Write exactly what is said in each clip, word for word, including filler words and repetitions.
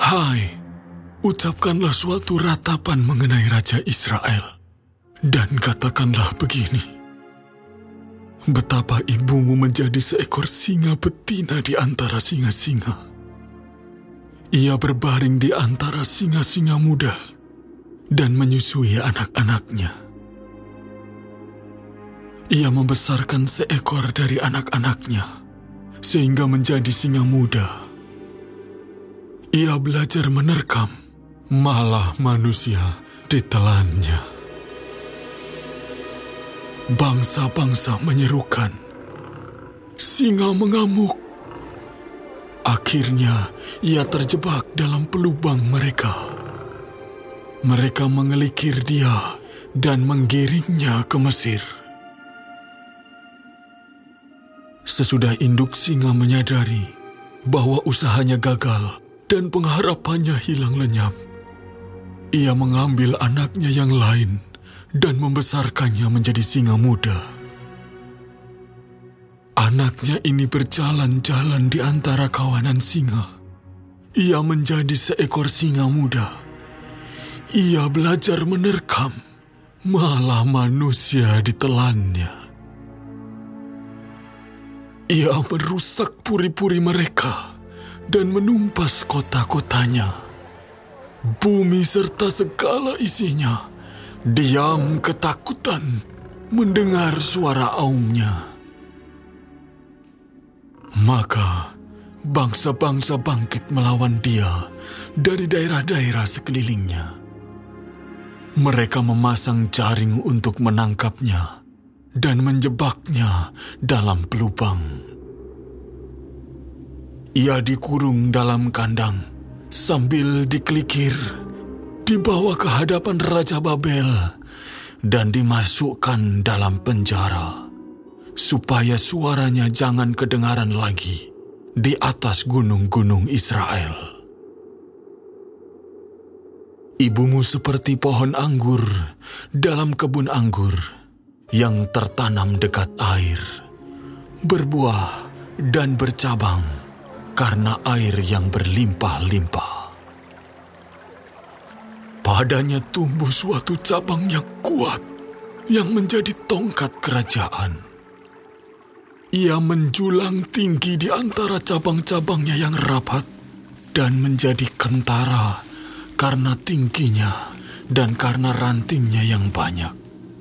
Hai, ucapkanlah suatu ratapan mengenai Raja Israel, dan katakanlah begini: betapa ibumu menjadi seekor singa betina di antara singa-singa. Ia berbaring di antara singa-singa muda dan menyusui anak-anaknya. Ia membesarkan seekor dari anak-anaknya, sehingga menjadi singa muda. Ia belajar menerkam, malah manusia ditelannya. Bangsa-bangsa menyerukan, singa mengamuk. Akhirnya ia terjebak dalam pelubang mereka. Mereka mengelikir dia dan menggiringnya ke Mesir. Sesudah induk singa menyadari bahwa usahanya gagal dan pengharapannya hilang lenyap, ia mengambil anaknya yang lain dan membesarkannya menjadi singa muda. Anaknya ini berjalan-jalan di antara kawanan singa. Ia menjadi seekor singa muda. Ia belajar menerkam, malah manusia ditelannya. Ia merusak puri-puri mereka dan menumpas kota-kotanya. Bumi serta segala isinya diam ketakutan mendengar suara aumnya. Maka bangsa-bangsa bangkit melawan dia dari daerah-daerah sekelilingnya. Mereka memasang jaring untuk menangkapnya dan menjebaknya dalam pelubang. Ia dikurung dalam kandang sambil dikelikir, dibawa ke hadapan Raja Babel dan dimasukkan dalam penjara, supaya suaranya jangan kedengaran lagi di atas gunung-gunung Israel. Ibumu seperti pohon anggur dalam kebun anggur yang tertanam dekat air, berbuah dan bercabang karena air yang berlimpah-limpah. Padanya tumbuh suatu cabang yang kuat, yang menjadi tongkat kerajaan. Ia menjulang tinggi di antara cabang-cabangnya yang rapat dan menjadi kentara karena tingginya dan karena rantingnya yang banyak.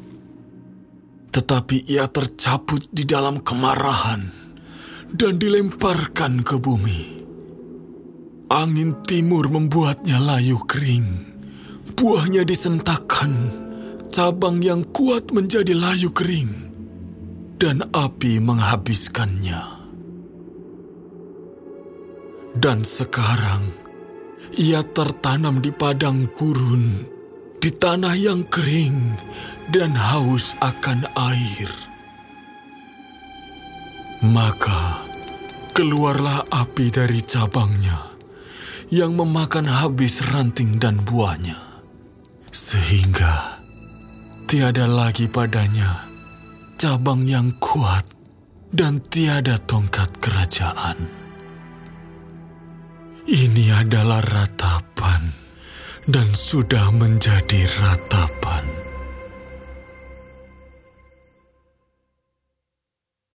Tetapi ia tercabut di dalam kemarahan dan dilemparkan ke bumi. Angin timur membuatnya layu kering. Buahnya disentakkan, cabang yang kuat menjadi layu kering, dan api menghabiskannya. Dan sekarang ia tertanam di padang gurun, di tanah yang kering dan haus akan air. Maka keluarlah api dari cabangnya yang memakan habis ranting dan buahnya, sehingga tiada lagi padanya cabang yang kuat dan tiada tongkat kerajaan. Ini adalah ratapan dan sudah menjadi ratapan.